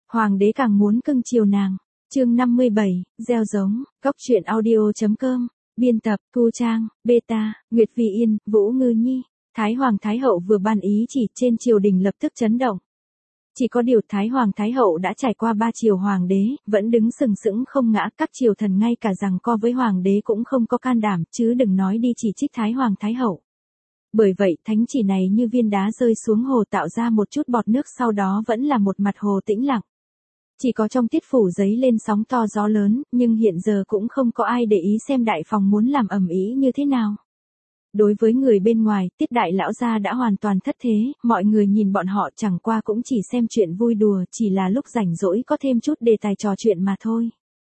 Hoàng đế càng muốn cưng chiều nàng. Chương 57, gieo giống, góc truyện audio.com, biên tập, Thu Trang, Beta, Nguyệt Vi Yên, Vũ Ngư Nhi. Thái Hoàng Thái Hậu vừa ban ý chỉ trên triều đình lập tức chấn động. Chỉ có điều Thái Hoàng Thái Hậu đã trải qua 3 triều hoàng đế, vẫn đứng sừng sững không ngã, các triều thần ngay cả giằng co với hoàng đế cũng không có can đảm, chứ đừng nói đi chỉ trích Thái Hoàng Thái Hậu. Bởi vậy thánh chỉ này như viên đá rơi xuống hồ tạo ra một chút bọt nước, sau đó vẫn là một mặt hồ tĩnh lặng. Chỉ có trong Tiết phủ giấy lên sóng to gió lớn, nhưng hiện giờ cũng không có ai để ý xem đại phòng muốn làm ầm ĩ như thế nào. Đối với người bên ngoài, Tiết đại lão gia đã hoàn toàn thất thế, mọi người nhìn bọn họ chẳng qua cũng chỉ xem chuyện vui đùa, chỉ là lúc rảnh rỗi có thêm chút đề tài trò chuyện mà thôi.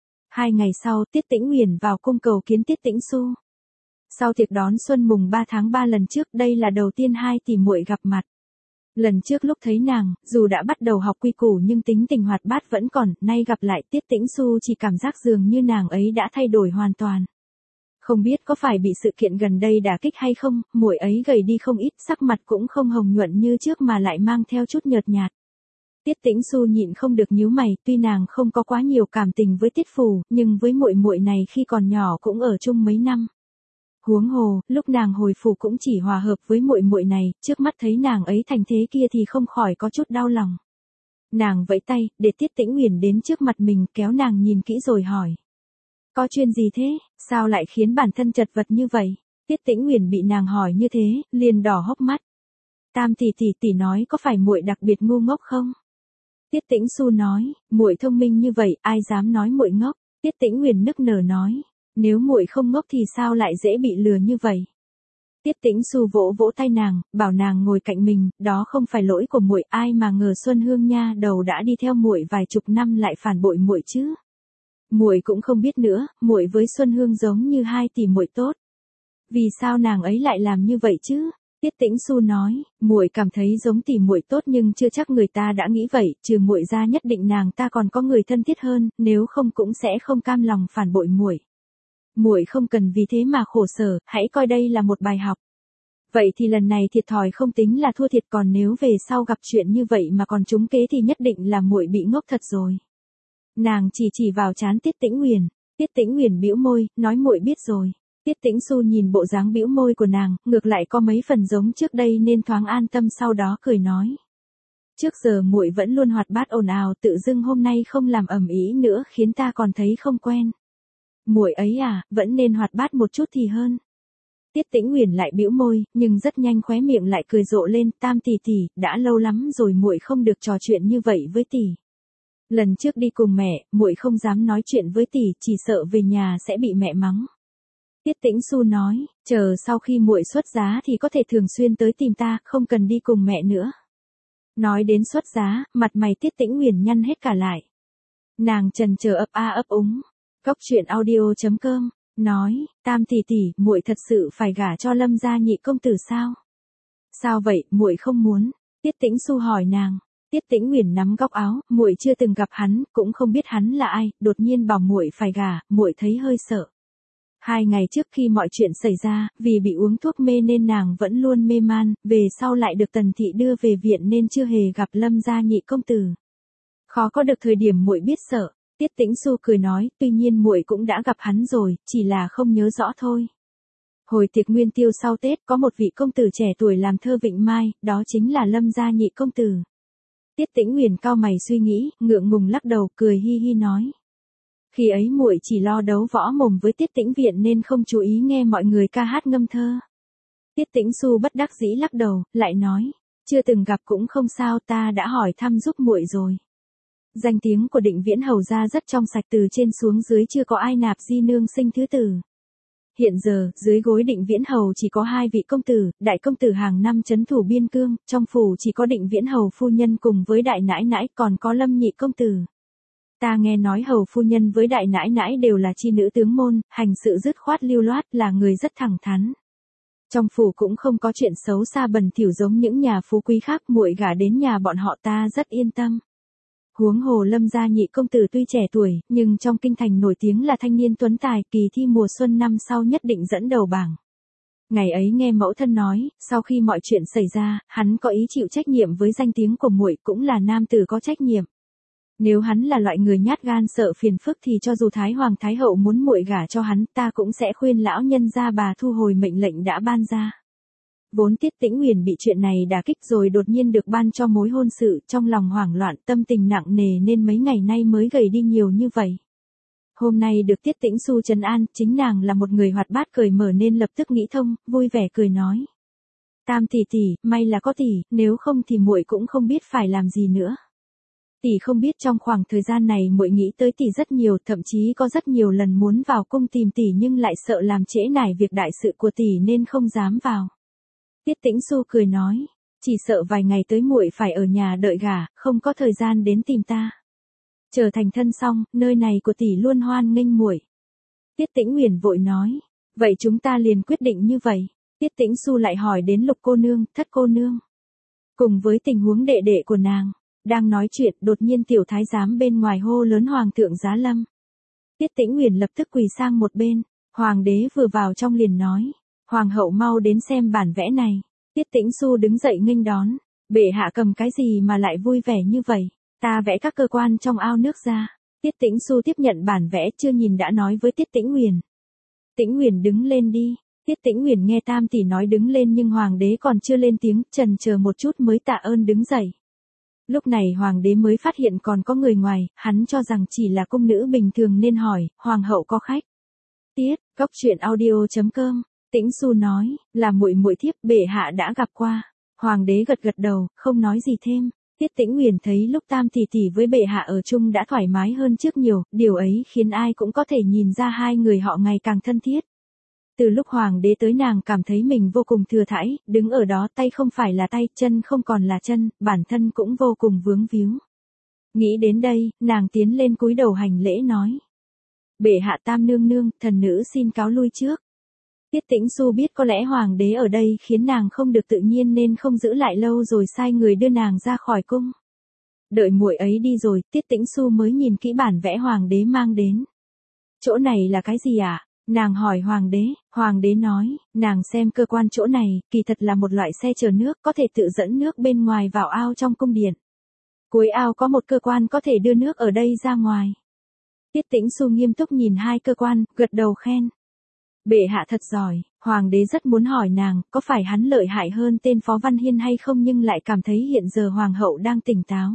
2 ngày sau, Tiết Tĩnh Uyển vào cung cầu kiến Tiết Tĩnh Xu. Sau tiệc đón xuân mùng 3 tháng 3 lần trước, đây là đầu tiên hai tỷ muội gặp mặt. Lần trước lúc thấy nàng, dù đã bắt đầu học quy củ nhưng tính tình hoạt bát vẫn còn, nay gặp lại Tiết Tĩnh Xu chỉ cảm giác dường như nàng ấy đã thay đổi hoàn toàn. Không biết có phải bị sự kiện gần đây đả kích hay không, muội ấy gầy đi không ít, sắc mặt cũng không hồng nhuận như trước mà lại mang theo chút nhợt nhạt. Tiết Tĩnh Xu nhịn không được nhíu mày, tuy nàng không có quá nhiều cảm tình với Tiết phủ, nhưng với muội muội này khi còn nhỏ cũng ở chung mấy năm. Huống hồ, lúc nàng hồi phủ cũng chỉ hòa hợp với muội muội này, trước mắt thấy nàng ấy thành thế kia thì không khỏi có chút đau lòng. Nàng vẫy tay, để Tiết Tĩnh Uyển đến trước mặt mình, kéo nàng nhìn kỹ rồi hỏi. Có chuyện gì thế, sao lại khiến bản thân chật vật như vậy? Tiết Tĩnh Uyển bị nàng hỏi như thế, liền đỏ hốc mắt. Tam tỷ nói có phải muội đặc biệt ngu ngốc không? Tiết Tĩnh Xu nói, muội thông minh như vậy, ai dám nói muội ngốc? Tiết Tĩnh Uyển nức nở nói, nếu muội không ngốc thì sao lại dễ bị lừa như vậy? Tiết Tĩnh Xu vỗ vỗ tay nàng, bảo nàng ngồi cạnh mình, đó không phải lỗi của muội, ai mà ngờ Xuân Hương nha đầu đã đi theo muội vài chục năm lại phản bội muội chứ. Muội cũng không biết nữa, muội với Xuân Hương giống như hai tỷ muội tốt. Vì sao nàng ấy lại làm như vậy chứ? Tiết Tĩnh Xu nói, muội cảm thấy giống tỷ muội tốt nhưng chưa chắc người ta đã nghĩ vậy, trừ muội ra nhất định nàng ta còn có người thân thiết hơn, nếu không cũng sẽ không cam lòng phản bội muội. Muội không cần vì thế mà khổ sở, hãy coi đây là một bài học. Vậy thì lần này thiệt thòi không tính là thua thiệt, còn nếu về sau gặp chuyện như vậy mà còn trúng kế thì nhất định là muội bị ngốc thật rồi. Nàng chỉ vào trán Tiết Tĩnh Uyển. Tiết Tĩnh Uyển bĩu môi, nói muội biết rồi. Tiết Tĩnh Xu nhìn bộ dáng bĩu môi của nàng, ngược lại có mấy phần giống trước đây nên thoáng an tâm, sau đó cười nói. Trước giờ muội vẫn luôn hoạt bát ồn ào, tự dưng hôm nay không làm ầm ĩ nữa khiến ta còn thấy không quen. Muội ấy à, vẫn nên hoạt bát một chút thì hơn. Tiết Tĩnh Uyển lại bĩu môi, nhưng rất nhanh khóe miệng lại cười rộ lên, Tam tỷ, đã lâu lắm rồi muội không được trò chuyện như vậy với tỷ. Lần trước đi cùng mẹ, muội không dám nói chuyện với tỷ, chỉ sợ về nhà sẽ bị mẹ mắng. Tiết Tĩnh Xu nói, chờ sau khi muội xuất giá thì có thể thường xuyên tới tìm ta, không cần đi cùng mẹ nữa. Nói đến xuất giá, mặt mày Tiết Tĩnh Uyển nhăn hết cả lại. Nàng chần chờ ấp úng. Góc truyện audio.com, nói, Tam tỷ, muội thật sự phải gả cho Lâm gia nhị công tử sao? Sao vậy, muội không muốn? Tiết Tĩnh Xu hỏi nàng. Tiết Tĩnh Uyển nắm góc áo, muội chưa từng gặp hắn, cũng không biết hắn là ai, đột nhiên bảo muội phải gả, muội thấy hơi sợ. 2 ngày trước khi mọi chuyện xảy ra, vì bị uống thuốc mê nên nàng vẫn luôn mê man, về sau lại được Tần thị đưa về viện nên chưa hề gặp Lâm gia nhị công tử. Khó có được thời điểm muội biết sợ. Tiết Tĩnh Xu cười nói, tuy nhiên muội cũng đã gặp hắn rồi, chỉ là không nhớ rõ thôi. Hồi tiệc nguyên tiêu sau Tết có một vị công tử trẻ tuổi làm thơ vịnh mai, đó chính là Lâm gia nhị công tử. Tiết Tĩnh Uyển cau mày suy nghĩ, ngượng ngùng lắc đầu, cười hi hi nói. Khi ấy muội chỉ lo đấu võ mồm với Tiết Tĩnh viện nên không chú ý nghe mọi người ca hát ngâm thơ. Tiết Tĩnh Xu bất đắc dĩ lắc đầu, lại nói, chưa từng gặp cũng không sao, ta đã hỏi thăm giúp muội rồi. Danh tiếng của Định Viễn hầu gia rất trong sạch, từ trên xuống dưới chưa có ai nạp di nương sinh thứ tử. Hiện giờ, dưới gối Định Viễn hầu chỉ có 2 vị công tử, đại công tử hàng năm trấn thủ biên cương, trong phủ chỉ có Định Viễn hầu phu nhân cùng với đại nãi nãi, còn có Lâm nhị công tử. Ta nghe nói hầu phu nhân với đại nãi nãi đều là chi nữ tướng môn, hành sự dứt khoát lưu loát, là người rất thẳng thắn. Trong phủ cũng không có chuyện xấu xa bẩn thỉu giống những nhà phú quý khác, muội gả đến nhà bọn họ ta rất yên tâm. Huống hồ Lâm gia nhị công tử tuy trẻ tuổi, nhưng trong kinh thành nổi tiếng là thanh niên tuấn tài, kỳ thi mùa xuân năm sau nhất định dẫn đầu bảng. Ngày ấy nghe mẫu thân nói, sau khi mọi chuyện xảy ra, hắn có ý chịu trách nhiệm với danh tiếng của muội, cũng là nam tử có trách nhiệm. Nếu hắn là loại người nhát gan sợ phiền phức thì cho dù Thái Hoàng Thái Hậu muốn muội gả cho hắn, ta cũng sẽ khuyên lão nhân gia bà thu hồi mệnh lệnh đã ban ra. Vốn Tiết Tĩnh Uyển bị chuyện này đả kích rồi đột nhiên được ban cho mối hôn sự, trong lòng hoảng loạn, tâm tình nặng nề nên mấy ngày nay mới gầy đi nhiều như vậy. Hôm nay được Tiết Tĩnh Xu trấn an, chính nàng là một người hoạt bát cởi mở nên lập tức nghĩ thông, vui vẻ cười nói: "Tam tỷ tỷ, may là có tỷ, nếu không thì muội cũng không biết phải làm gì nữa." Tỷ không biết trong khoảng thời gian này muội nghĩ tới tỷ rất nhiều, thậm chí có rất nhiều lần muốn vào cung tìm tỷ nhưng lại sợ làm trễ nải việc đại sự của tỷ nên không dám vào. Tiết Tĩnh Xu cười nói: "Chỉ sợ vài ngày tới muội phải ở nhà đợi gả, không có thời gian đến tìm ta. Chờ thành thân xong, nơi này của tỷ luôn hoan nghênh muội." Tiết Tĩnh Uyển vội nói: "Vậy chúng ta liền quyết định như vậy." Tiết Tĩnh Xu lại hỏi đến Lục cô nương, Thất cô nương, cùng với tình huống đệ đệ của nàng. Đang nói chuyện, đột nhiên tiểu thái giám bên ngoài hô lớn: "Hoàng thượng giá lâm." Tiết Tĩnh Uyển lập tức quỳ sang một bên, hoàng đế vừa vào trong liền nói: "Hoàng hậu mau đến xem bản vẽ này." Tiết Tĩnh Xu đứng dậy nghênh đón: "Bệ hạ cầm cái gì mà lại vui vẻ như vậy?" "Ta vẽ các cơ quan trong ao nước ra." Tiết Tĩnh Xu tiếp nhận bản vẽ, chưa nhìn đã nói với Tiết Tĩnh Uyển: "Tĩnh Uyển đứng lên đi." Tiết Tĩnh Uyển nghe tam tỷ nói đứng lên nhưng hoàng đế còn chưa lên tiếng, chần chờ một chút mới tạ ơn đứng dậy. Lúc này hoàng đế mới phát hiện còn có người ngoài, hắn cho rằng chỉ là cung nữ bình thường nên hỏi: "Hoàng hậu có khách?" Cóc truyện audio.com. Tĩnh Xu nói: "Là muội muội thiếp, bệ hạ đã gặp qua." Hoàng đế gật gật đầu, không nói gì thêm. Tiết Tĩnh Uyển thấy lúc tam tỷ tỷ với bệ hạ ở chung đã thoải mái hơn trước nhiều, điều ấy khiến ai cũng có thể nhìn ra hai người họ ngày càng thân thiết. Từ lúc hoàng đế tới nàng cảm thấy mình vô cùng thừa thãi, đứng ở đó tay không phải là tay, chân không còn là chân, bản thân cũng vô cùng vướng víu. Nghĩ đến đây, nàng tiến lên cúi đầu hành lễ nói: "Bệ hạ tam nương nương, thần nữ xin cáo lui trước." Tiết Tĩnh Xu biết có lẽ hoàng đế ở đây khiến nàng không được tự nhiên nên không giữ lại lâu rồi sai người đưa nàng ra khỏi cung. Đợi muội ấy đi rồi, Tiết Tĩnh Xu mới nhìn kỹ bản vẽ hoàng đế mang đến. "Chỗ này là cái gì ạ?" Nàng hỏi hoàng đế nói: "Nàng xem cơ quan chỗ này, kỳ thật là một loại xe chở nước, có thể tự dẫn nước bên ngoài vào ao trong cung điện. Cuối ao có một cơ quan có thể đưa nước ở đây ra ngoài." Tiết Tĩnh Xu nghiêm túc nhìn hai cơ quan, gật đầu khen: "Bệ hạ thật giỏi." Hoàng đế rất muốn hỏi nàng, có phải hắn lợi hại hơn tên Phó Văn Hiên hay không nhưng lại cảm thấy hiện giờ hoàng hậu đang tỉnh táo.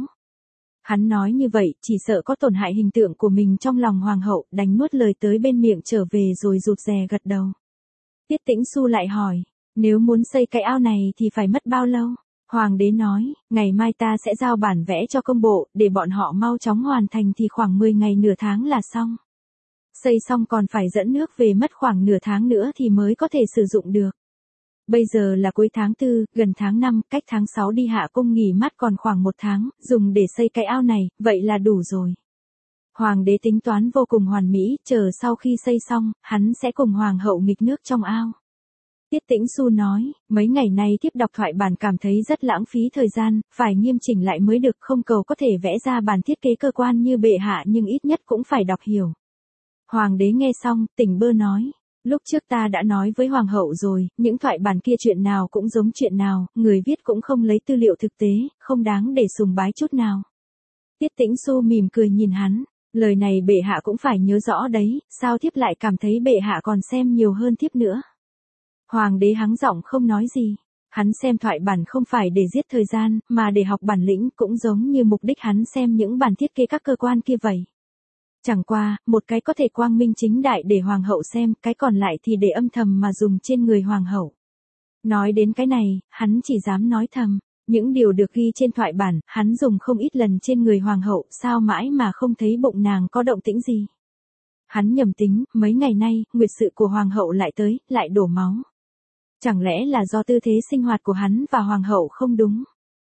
Hắn nói như vậy, chỉ sợ có tổn hại hình tượng của mình trong lòng hoàng hậu, đành nuốt lời tới bên miệng trở về rồi rụt rè gật đầu. Tiết Tĩnh Xu lại hỏi: "Nếu muốn xây cái ao này thì phải mất bao lâu?" Hoàng đế nói: "Ngày mai ta sẽ giao bản vẽ cho công bộ, để bọn họ mau chóng hoàn thành thì khoảng 10 ngày nửa tháng là xong. Xây xong còn phải dẫn nước về mất khoảng nửa tháng nữa thì mới có thể sử dụng được. Bây giờ là cuối tháng 4, gần tháng 5, cách tháng 6 đi hạ cung nghỉ mát còn khoảng 1 tháng, dùng để xây cái ao này, vậy là đủ rồi." Hoàng đế tính toán vô cùng hoàn mỹ, chờ sau khi xây xong, hắn sẽ cùng hoàng hậu nghịch nước trong ao. Tiết Tĩnh Xu nói: "Mấy ngày nay tiếp đọc thoại bản cảm thấy rất lãng phí thời gian, phải nghiêm chỉnh lại mới được, không cầu có thể vẽ ra bản thiết kế cơ quan như bệ hạ nhưng ít nhất cũng phải đọc hiểu." Hoàng đế nghe xong, tỉnh bơ nói: "Lúc trước ta đã nói với hoàng hậu rồi, những thoại bản kia chuyện nào cũng giống chuyện nào, người viết cũng không lấy tư liệu thực tế, không đáng để sùng bái chút nào." Tiết Tĩnh Xu mỉm cười nhìn hắn: "Lời này bệ hạ cũng phải nhớ rõ đấy, sao thiếp lại cảm thấy bệ hạ còn xem nhiều hơn thiếp nữa." Hoàng đế hắng giọng không nói gì. Hắn xem thoại bản không phải để giết thời gian, mà để học bản lĩnh, cũng giống như mục đích hắn xem những bản thiết kế các cơ quan kia vậy. Chẳng qua, một cái có thể quang minh chính đại để hoàng hậu xem, cái còn lại thì để âm thầm mà dùng trên người hoàng hậu. Nói đến cái này, hắn chỉ dám nói thầm. Những điều được ghi trên thoại bản, hắn dùng không ít lần trên người hoàng hậu, sao mãi mà không thấy bụng nàng có động tĩnh gì. Hắn nhầm tính, mấy ngày nay, nguyệt sự của hoàng hậu lại tới, lại đổ máu. Chẳng lẽ là do tư thế sinh hoạt của hắn và hoàng hậu không đúng?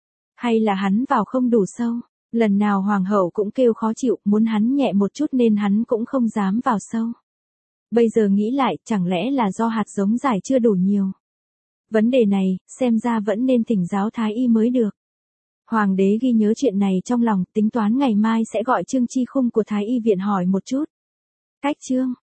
Hay là hắn vào không đủ sâu? Lần nào hoàng hậu cũng kêu khó chịu, muốn hắn nhẹ một chút nên hắn cũng không dám vào sâu. Bây giờ nghĩ lại, chẳng lẽ là do hạt giống giải chưa đủ nhiều? Vấn đề này, xem ra vẫn nên thỉnh giáo thái y mới được. Hoàng đế ghi nhớ chuyện này trong lòng, tính toán ngày mai sẽ gọi Trương Chi Khung của thái y viện hỏi một chút. Cách chương